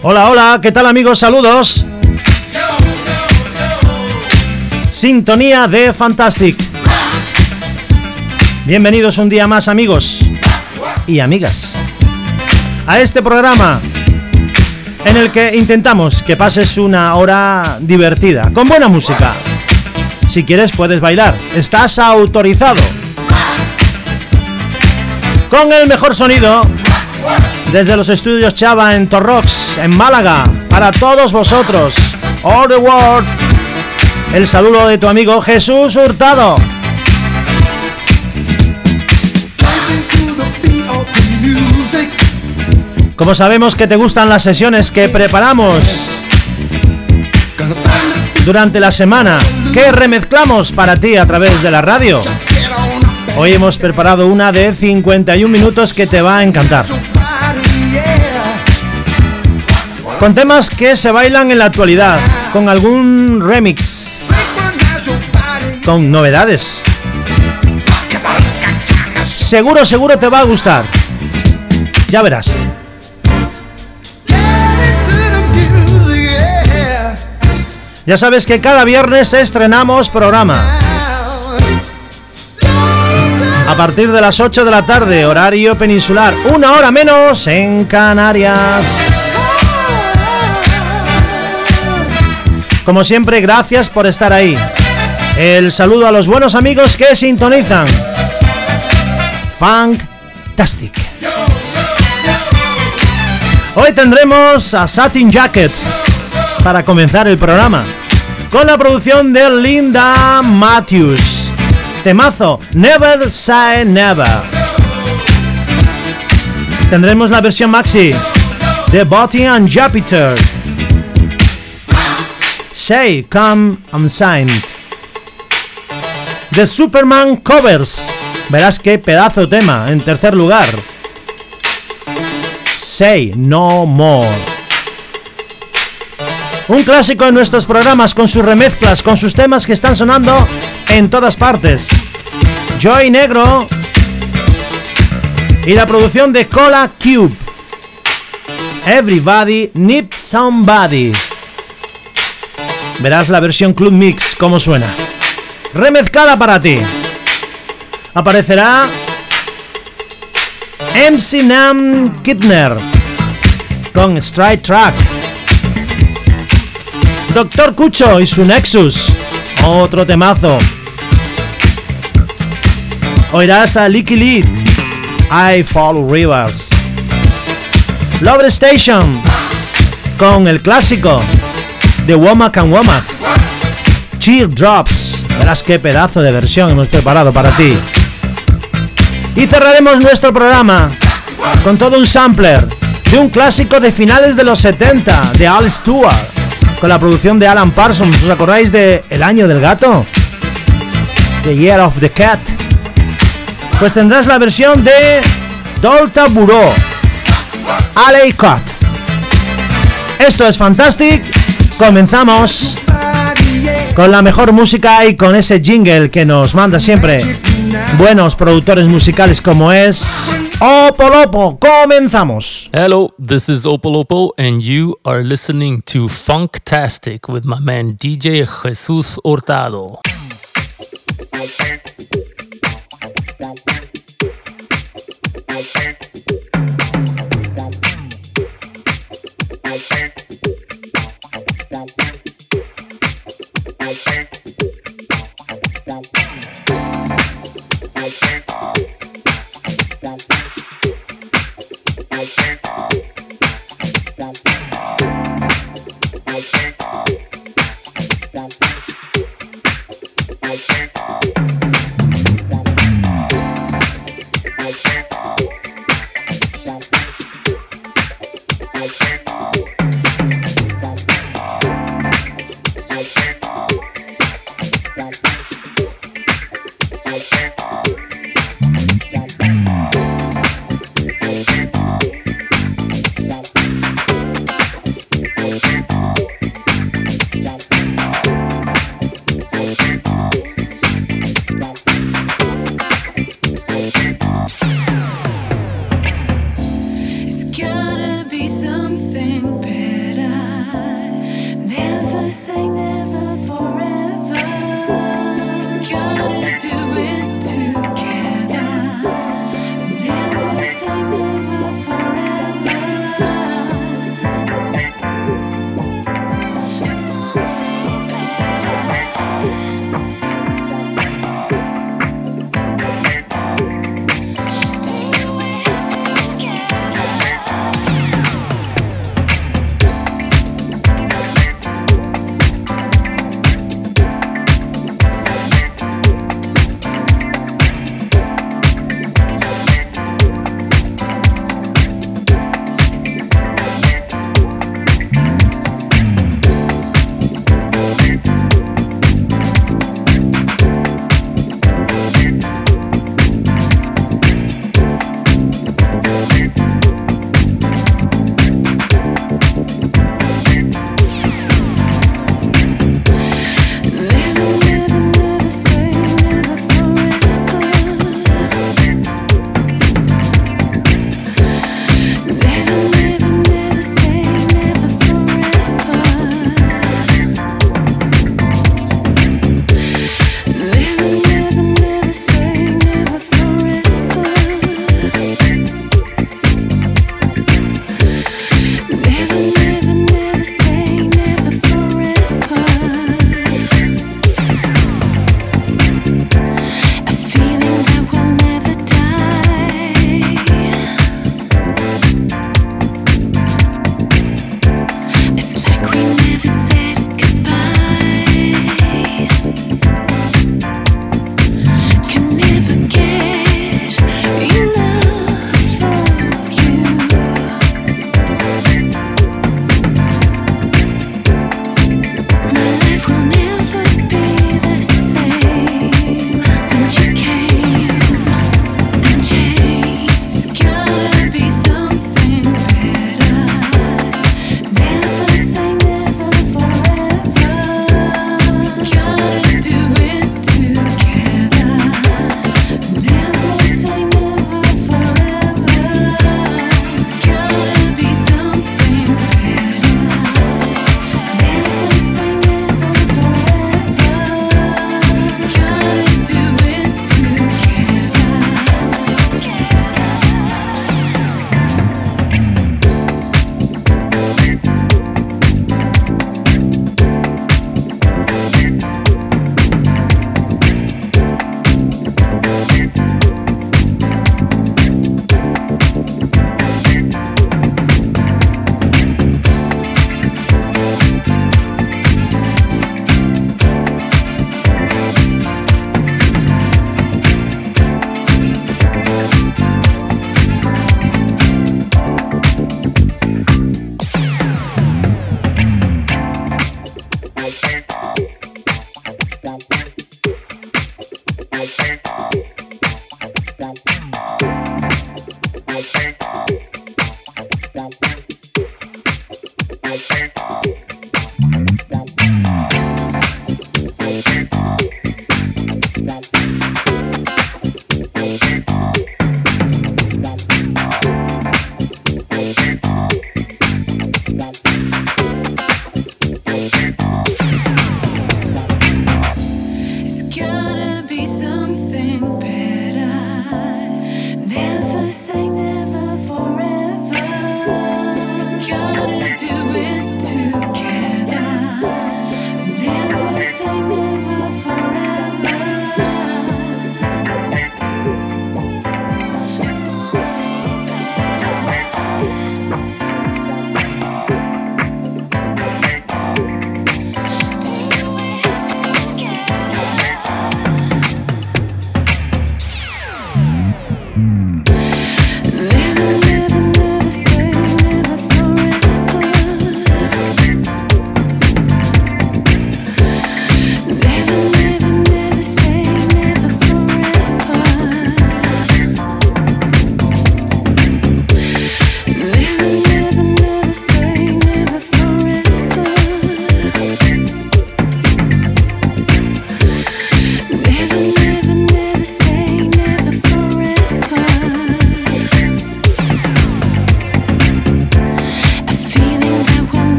Hola, hola, ¿qué tal amigos? Saludos. Sintonía de Fantastic. Bienvenidos un día más amigos y amigas a este programa en el que intentamos que pases una hora divertida, con buena música. Si quieres puedes bailar, estás autorizado. Con el mejor sonido desde los estudios Chava en Torrox, en Málaga, para todos vosotros, all the world. El saludo de tu amigo Jesús Hurtado. Como sabemos que te gustan las sesiones que preparamos durante la semana, que remezclamos para ti a través de la radio, hoy hemos preparado una de 51 minutos que te va a encantar, con temas que se bailan en la actualidad, con algún remix, con novedades. Seguro te va a gustar. Ya verás. Ya sabes que cada viernes estrenamos programa a partir de las 8 de la tarde, horario peninsular, una hora menos en Canarias. Como siempre, gracias por estar ahí. El saludo a los buenos amigos que sintonizan Fantastic. Hoy tendremos a Satin Jackets para comenzar el programa, con la producción de Linda Matthews. Temazo, Never Say Never. Tendremos la versión maxi de Botti and Jupiter, Say Come Unsigned. The Superman Covers. Verás qué pedazo de tema. En tercer lugar, Say No More. Un clásico en nuestros programas, con sus remezclas, con sus temas que están sonando en todas partes. Joy Negro y la producción de Cola Cube. Everybody Needs Somebody. Verás la versión Club Mix, cómo suena. Remezclada para ti. Aparecerá MC Nam Kidner con Stride Track. Dr. Cucho y su Nexus, otro temazo. Oirás a Licky Lee, I Follow Rivers. Love Station con el clásico de Womack and Womack, Teardrops. Verás qué pedazo de versión hemos preparado para ti. Y cerraremos nuestro programa con todo un sampler de un clásico de finales de los 70 de Al Stewart, con la producción de Alan Parsons. ¿Os acordáis de El Año del Gato? The Year of the Cat. Pues tendrás la versión de Dolta Bureau, Alley Cut. Esto es Fantastic. Comenzamos con la mejor música y con ese jingle que nos manda siempre buenos productores musicales como es Opolopo. Comenzamos. Hello, this is Opolopo and you are listening to Funktastic with my man DJ Jesus Hurtado.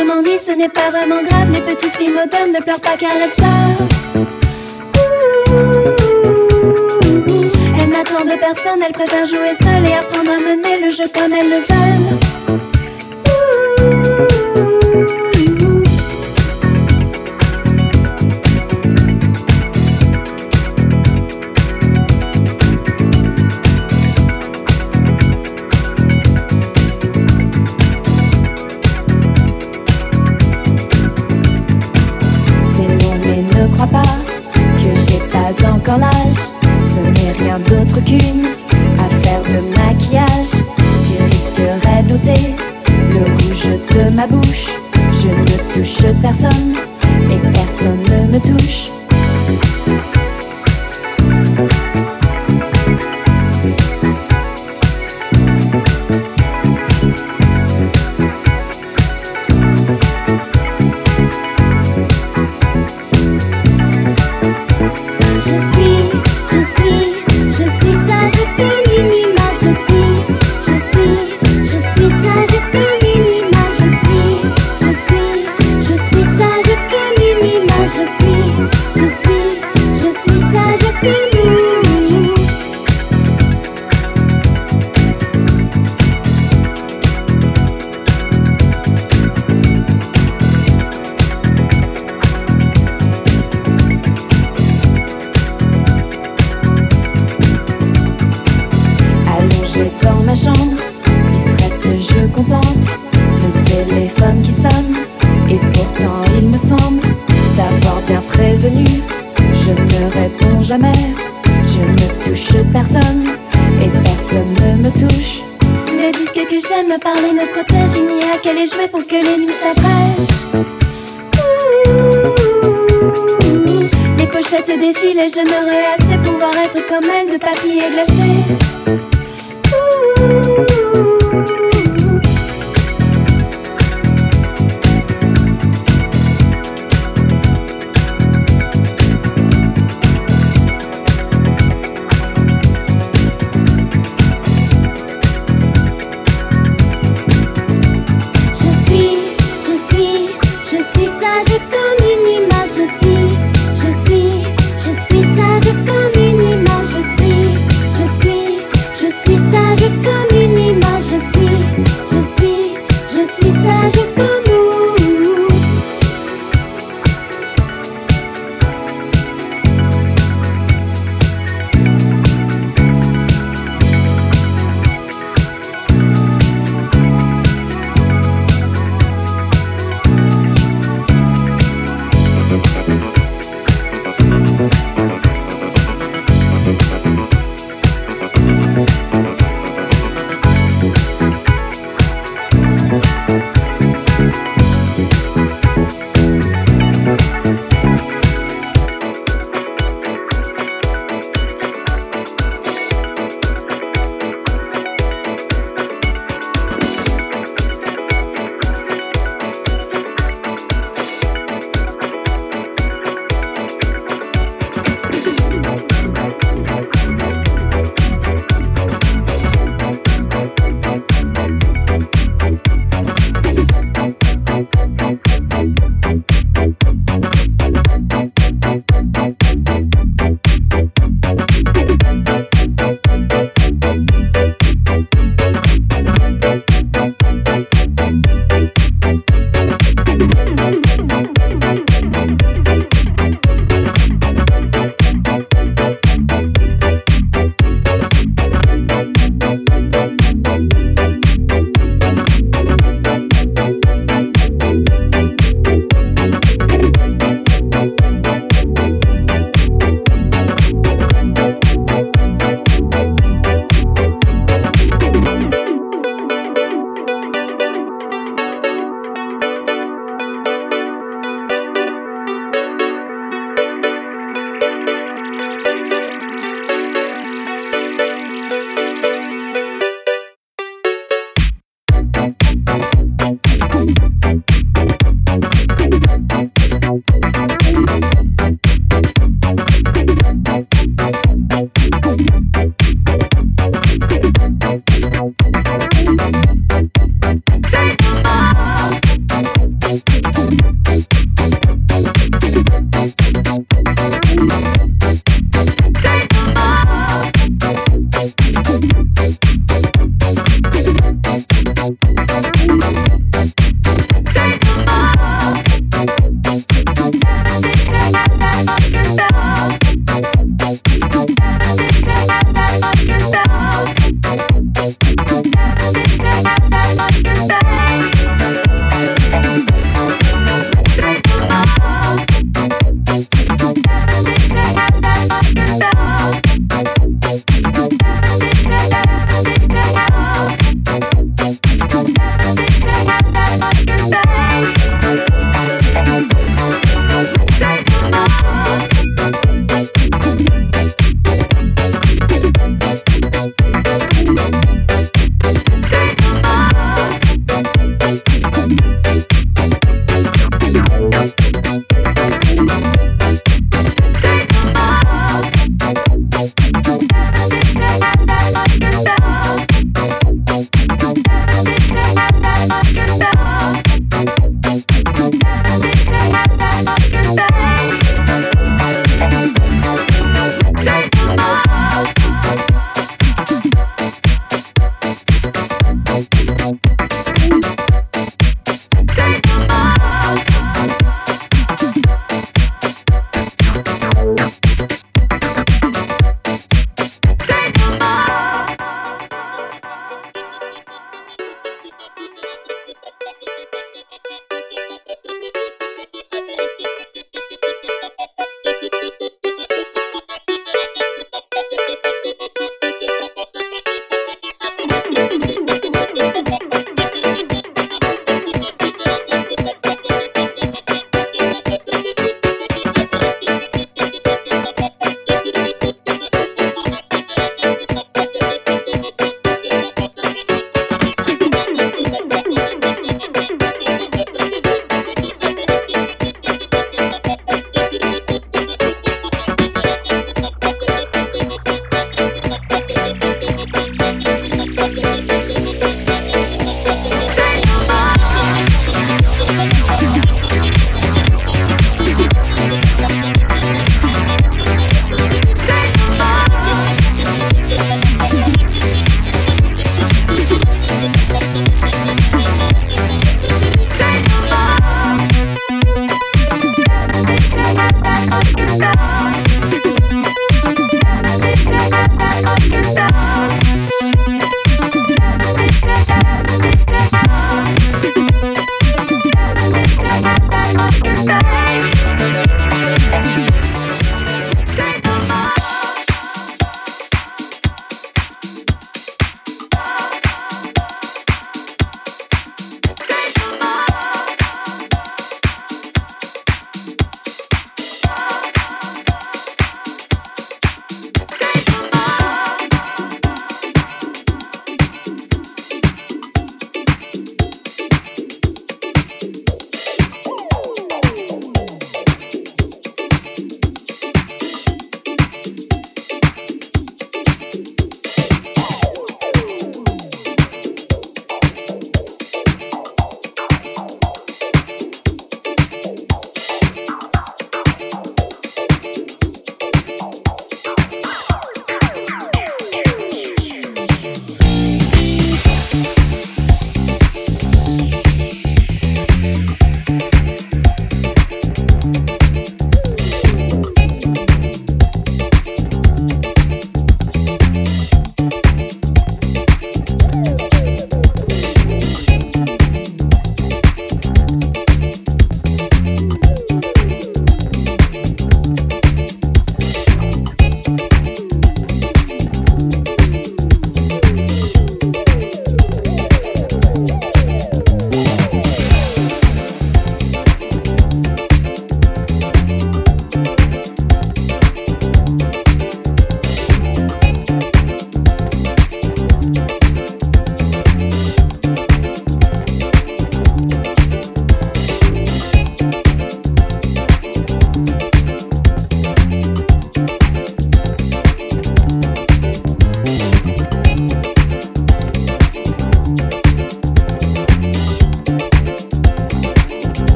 je m'ennuie, ce n'est pas vraiment grave. Les petites filles modernes ne pleurent pas car elles savent. Elles n'attendent personne, elles préfèrent jouer seules et apprendre à mener le jeu comme elles le veulent. Encore l'âge, ce n'est rien d'autre qu'une affaire de maquillage. Tu risquerais d'ôter le rouge de ma bouche. Je ne touche personne et personne ne me touche. Me parler, me protège, il n'y a qu'à les jouer pour que les nuits s'abrègent. Les pochettes défilent et je me réassais pour pouvoir être comme elle, de papier glacé. Je suis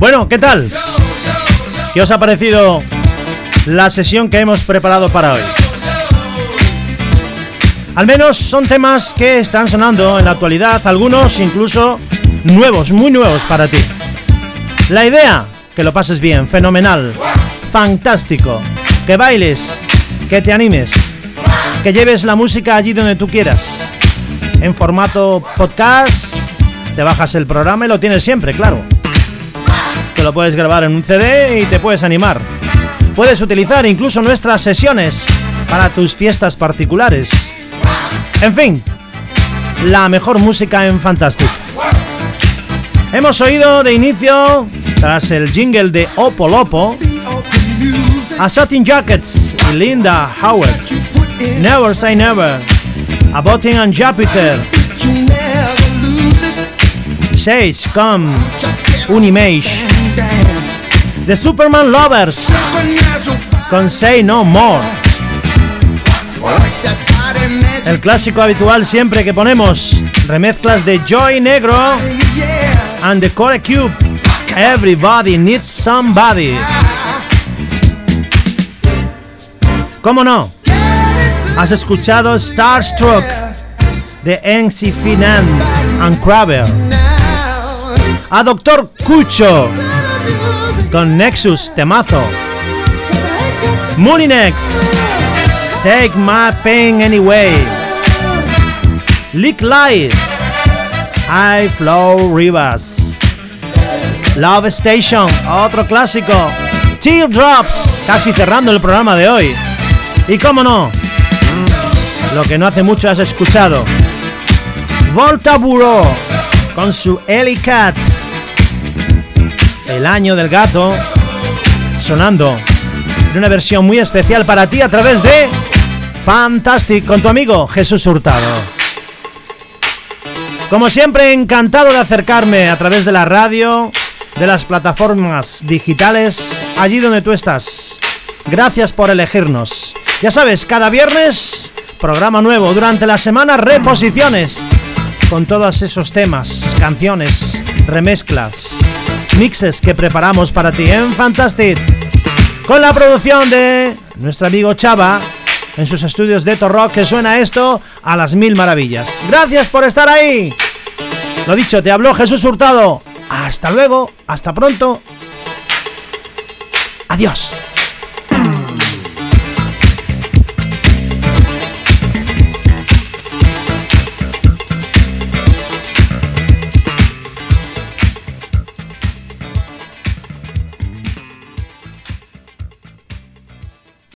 Bueno, ¿qué tal? ¿Qué os ha parecido la sesión que hemos preparado para hoy? Al menos son temas que están sonando en la actualidad, algunos incluso nuevos, muy nuevos para ti. La idea, que lo pases bien, fenomenal, fantástico, que bailes, que te animes, que lleves la música allí donde tú quieras. En formato podcast, te bajas el programa y lo tienes siempre, claro. Te lo puedes grabar en un CD y te puedes animar. Puedes utilizar incluso nuestras sesiones para tus fiestas particulares. En fin, la mejor música en Fantastic. Hemos oído de inicio, tras el jingle de Opo Lopo, a Satin Jackets y Linda Howard, Never Say Never, a Botin and Jupiter, Sage con Unimage, The Superman Lovers con Say No More, el clásico habitual siempre que ponemos, remezclas de Joy Negro and the Core Cube, Everybody Needs Somebody. ¿Cómo no? Has escuchado Starstruck de MC Finan and Craver, a Dr. Cucho con Nexus, temazo, Molinex, Take My Pain Anyway, Lick Light, High Flow Rivers, Love Station, otro clásico, Teardrops, casi cerrando el programa de hoy. Y cómo no, lo que no hace mucho has escuchado, Volta Bureau con su Ellie Cat, El Año del Gato, sonando en una versión muy especial para ti a través de Fantastic con tu amigo Jesús Hurtado. Como siempre, encantado de acercarme a través de la radio, de las plataformas digitales, allí donde tú estás. Gracias por elegirnos. Ya sabes, cada viernes programa nuevo, durante la semana reposiciones con todos esos temas, canciones, remezclas, mixes que preparamos para ti en Fantastic, con la producción de nuestro amigo Chava en sus estudios de Torrock, que suena esto a las mil maravillas. Gracias por estar ahí. Lo dicho, te habló Jesús Hurtado. Hasta luego, hasta pronto. Adiós.